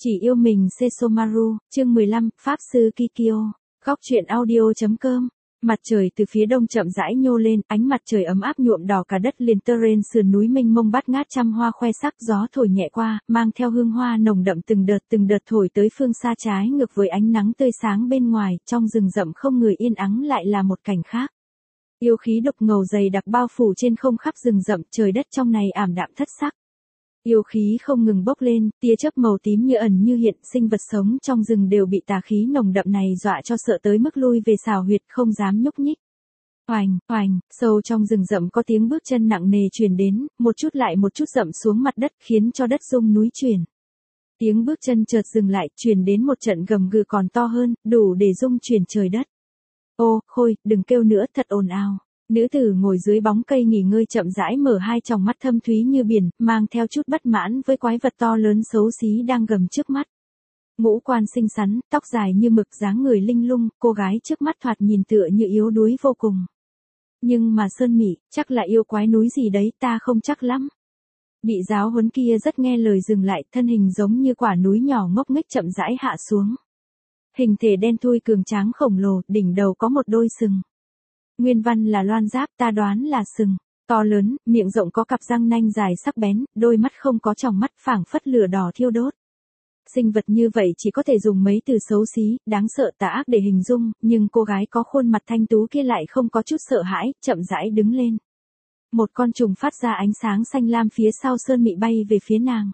Chỉ yêu mình Sesomaru, chương 15, Pháp sư Kikyo. Góc truyện audio.com. Mặt trời từ phía đông chậm rãi nhô lên, ánh mặt trời ấm áp nhuộm đỏ cả đất liền terrain sườn núi mênh mông bát ngát trăm hoa khoe sắc, gió thổi nhẹ qua, mang theo hương hoa nồng đậm từng đợt thổi tới phương xa trái ngược với ánh nắng tươi sáng bên ngoài, trong rừng rậm không người yên ắng lại là một cảnh khác. Yêu khí độc ngầu dày đặc bao phủ trên không khắp rừng rậm, trời đất trong này ảm đạm thất sắc. Yêu khí không ngừng bốc lên, tia chớp màu tím như ẩn như hiện, sinh vật sống trong rừng đều bị tà khí nồng đậm này dọa cho sợ tới mức lui về xào huyệt không dám nhúc nhích. Oành, oành, sâu trong rừng rậm có tiếng bước chân nặng nề truyền đến, một chút lại một chút rậm xuống mặt đất khiến cho đất rung núi chuyển. Tiếng bước chân chợt dừng lại, truyền đến một trận gầm gừ còn to hơn, đủ để rung chuyển trời đất. Ô, Khôi, đừng kêu nữa, thật ồn ào. Nữ tử ngồi dưới bóng cây nghỉ ngơi chậm rãi mở hai tròng mắt thâm thúy như biển, mang theo chút bất mãn với quái vật to lớn xấu xí đang gầm trước mắt. Ngũ quan xinh xắn, tóc dài như mực, dáng người linh lung, cô gái trước mắt thoạt nhìn tựa như yếu đuối vô cùng. Nhưng mà Sơn Mị, chắc là yêu quái núi gì đấy, ta không chắc lắm. Bị giáo huấn kia rất nghe lời dừng lại, thân hình giống như quả núi nhỏ ngốc nghếch chậm rãi hạ xuống. Hình thể đen thui cường tráng khổng lồ, đỉnh đầu có một đôi sừng. Nguyên văn là loan giáp, ta đoán là sừng. To lớn, miệng rộng có cặp răng nanh dài sắc bén, đôi mắt không có tròng mắt phảng phất lửa đỏ thiêu đốt. Sinh vật như vậy chỉ có thể dùng mấy từ xấu xí, đáng sợ tà ác để hình dung, nhưng cô gái có khuôn mặt thanh tú kia lại không có chút sợ hãi, chậm rãi đứng lên. Một con trùng phát ra ánh sáng xanh lam phía sau Sơn Mị bay về phía nàng.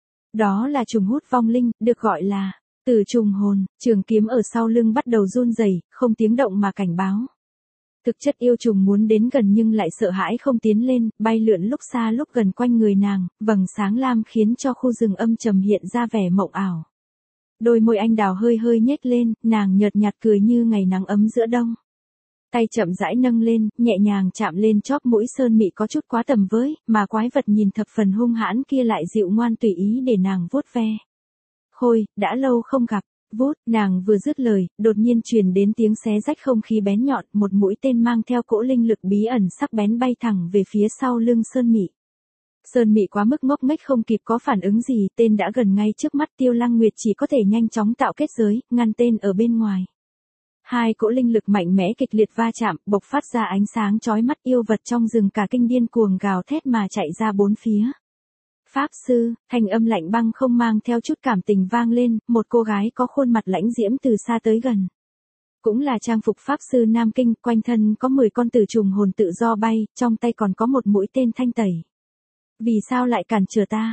Đó là trùng hút vong linh, được gọi là Tử trùng hồn, trường kiếm ở sau lưng bắt đầu run rẩy, không tiếng động mà cảnh báo. Thực chất yêu trùng muốn đến gần nhưng lại sợ hãi không tiến lên, bay lượn lúc xa lúc gần quanh người nàng, vầng sáng lam khiến cho khu rừng âm trầm hiện ra vẻ mộng ảo. Đôi môi anh đào hơi hơi nhếch lên, nàng nhợt nhạt cười như ngày nắng ấm giữa đông. Tay chậm rãi nâng lên, nhẹ nhàng chạm lên chóp mũi Sơn Mị có chút quá tầm với, mà quái vật nhìn thập phần hung hãn kia lại dịu ngoan tùy ý để nàng vuốt ve. Khôi, đã lâu không gặp. Vút, nàng vừa dứt lời, đột nhiên truyền đến tiếng xé rách không khí bén nhọn, một mũi tên mang theo cỗ linh lực bí ẩn sắc bén bay thẳng về phía sau lưng Sơn Mị. Sơn Mị quá mức ngốc nghếch không kịp có phản ứng gì, tên đã gần ngay trước mắt, Tiêu Lăng Nguyệt chỉ có thể nhanh chóng tạo kết giới, ngăn tên ở bên ngoài. Hai cỗ linh lực mạnh mẽ kịch liệt va chạm, bộc phát ra ánh sáng chói mắt, yêu vật trong rừng cả kinh điên cuồng gào thét mà chạy ra bốn phía. Pháp sư, thanh âm lạnh băng không mang theo chút cảm tình vang lên, một cô gái có khuôn mặt lãnh diễm từ xa tới gần. Cũng là trang phục pháp sư Nam Kinh, quanh thân có 10 con tử trùng hồn tự do bay, trong tay còn có một mũi tên thanh tẩy. Vì sao lại cản trở ta?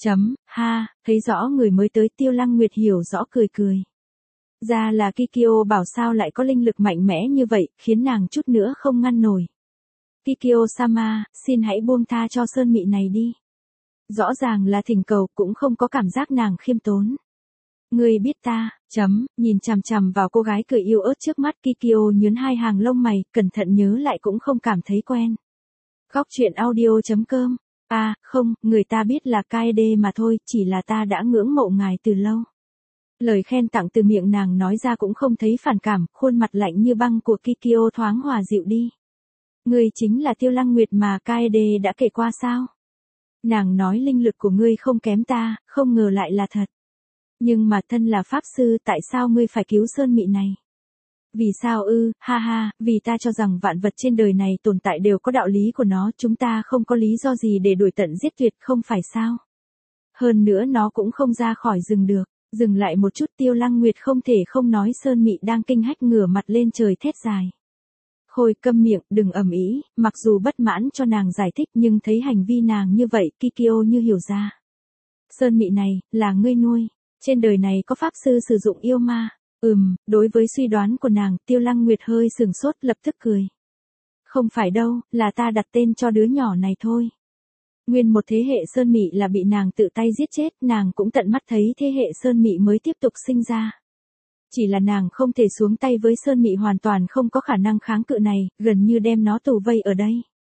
Thấy rõ người mới tới, Tiêu Lăng Nguyệt hiểu rõ cười cười. Ra là Kikyo bảo sao lại có linh lực mạnh mẽ như vậy, khiến nàng chút nữa không ngăn nổi. Kikyo-sama, xin hãy buông tha cho Sơn Mị này đi. Rõ ràng là thỉnh cầu, cũng không có cảm giác nàng khiêm tốn. Ngươi biết ta, nhìn chằm chằm vào cô gái cười yêu ớt trước mắt, Kikyo nhướng hai hàng lông mày, cẩn thận nhớ lại cũng không cảm thấy quen. Góc truyện audio.com. Không, người ta biết là Kaede mà thôi, chỉ là ta đã ngưỡng mộ ngài từ lâu. Lời khen tặng từ miệng nàng nói ra cũng không thấy phản cảm, khuôn mặt lạnh như băng của Kikyo thoáng hòa dịu đi. Ngươi chính là Tiêu Lăng Nguyệt mà Kaede đã kể qua sao? Nàng nói linh lực của ngươi không kém ta, không ngờ lại là thật. Nhưng mà thân là pháp sư, tại sao ngươi phải cứu Sơn Mị này? Vì sao ư? Vì ta cho rằng vạn vật trên đời này tồn tại đều có đạo lý của nó, chúng ta không có lý do gì để đuổi tận giết tuyệt, không phải sao? Hơn nữa nó cũng không ra khỏi rừng được. Dừng lại một chút, Tiêu Lăng Nguyệt không thể không nói, Sơn Mị đang kinh hách ngửa mặt lên trời thét dài. Khôi, câm miệng, đừng ầm ĩ. Mặc dù bất mãn cho nàng giải thích nhưng thấy hành vi nàng như vậy, Kikyo như hiểu ra. Sơn Mị này, là ngươi nuôi. Trên đời này có pháp sư sử dụng yêu ma. Đối với suy đoán của nàng, Tiêu Lăng Nguyệt hơi sừng sốt, lập tức cười. Không phải đâu, là ta đặt tên cho đứa nhỏ này thôi. Nguyên một thế hệ Sơn Mị là bị nàng tự tay giết chết, nàng cũng tận mắt thấy thế hệ Sơn Mị mới tiếp tục sinh ra. Chỉ là nàng không thể xuống tay với Sơn Mị, hoàn toàn không có khả năng kháng cự này, gần như đem nó tù vây ở đây.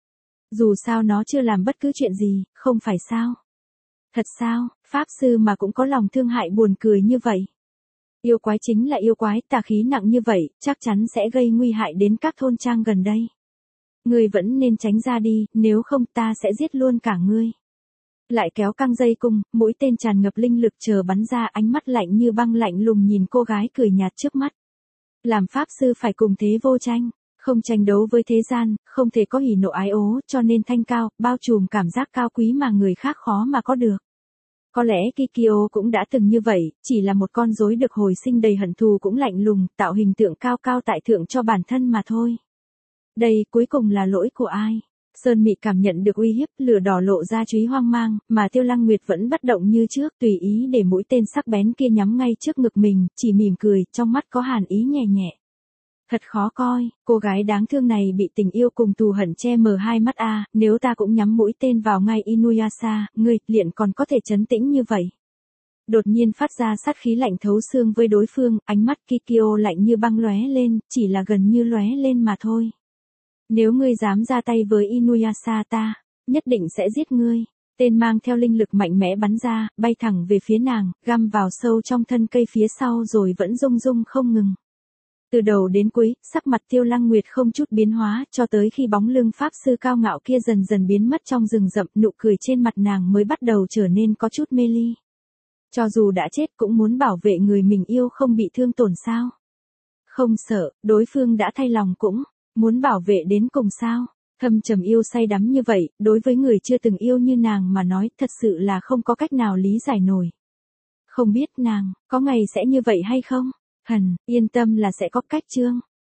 Dù sao nó chưa làm bất cứ chuyện gì, không phải sao? Thật sao, pháp sư mà cũng có lòng thương hại, buồn cười như vậy. Yêu quái chính là yêu quái, tà khí nặng như vậy, chắc chắn sẽ gây nguy hại đến các thôn trang gần đây. Ngươi vẫn nên tránh ra đi, nếu không ta sẽ giết luôn cả ngươi. Lại kéo căng dây cung, mũi tên tràn ngập linh lực chờ bắn ra, ánh mắt lạnh như băng lạnh lùng nhìn cô gái cười nhạt trước mắt. Làm pháp sư phải cùng thế vô tranh, không tranh đấu với thế gian, không thể có hỉ nộ ái ố, cho nên thanh cao, bao trùm cảm giác cao quý mà người khác khó mà có được. Có lẽ Kikyo cũng đã từng như vậy, chỉ là một con rối được hồi sinh đầy hận thù cũng lạnh lùng, tạo hình tượng cao cao tại thượng cho bản thân mà thôi. Đây cuối cùng là lỗi của ai? Sơn Mị cảm nhận được uy hiếp, lửa đỏ lộ ra chúy hoang mang, mà Tiêu Lăng Nguyệt vẫn bất động như trước, tùy ý để mũi tên sắc bén kia nhắm ngay trước ngực mình, chỉ mỉm cười, trong mắt có hàn ý nhẹ nhẹ. Thật khó coi, cô gái đáng thương này bị tình yêu cùng thù hận che mờ hai mắt a, nếu ta cũng nhắm mũi tên vào ngay Inuyasha, ngươi liền còn có thể trấn tĩnh như vậy. Đột nhiên phát ra sát khí lạnh thấu xương với đối phương, ánh mắt Kikyo lạnh như băng lóe lên, chỉ là gần như lóe lên mà thôi. Nếu ngươi dám ra tay với Inuyasha ta, nhất định sẽ giết ngươi. Tên mang theo linh lực mạnh mẽ bắn ra, bay thẳng về phía nàng, găm vào sâu trong thân cây phía sau rồi vẫn rung rung không ngừng. Từ đầu đến cuối, sắc mặt Tiêu Lăng Nguyệt không chút biến hóa, cho tới khi bóng lưng pháp sư cao ngạo kia dần dần biến mất trong rừng rậm, nụ cười trên mặt nàng mới bắt đầu trở nên có chút mê ly. Cho dù đã chết cũng muốn bảo vệ người mình yêu không bị thương tổn sao? Không sợ, đối phương đã thay lòng cũng muốn bảo vệ đến cùng sao? Thâm trầm yêu say đắm như vậy, đối với người chưa từng yêu như nàng mà nói, thật sự là không có cách nào lý giải nổi. Không biết nàng có ngày sẽ như vậy hay không? Yên tâm là sẽ có cách Chương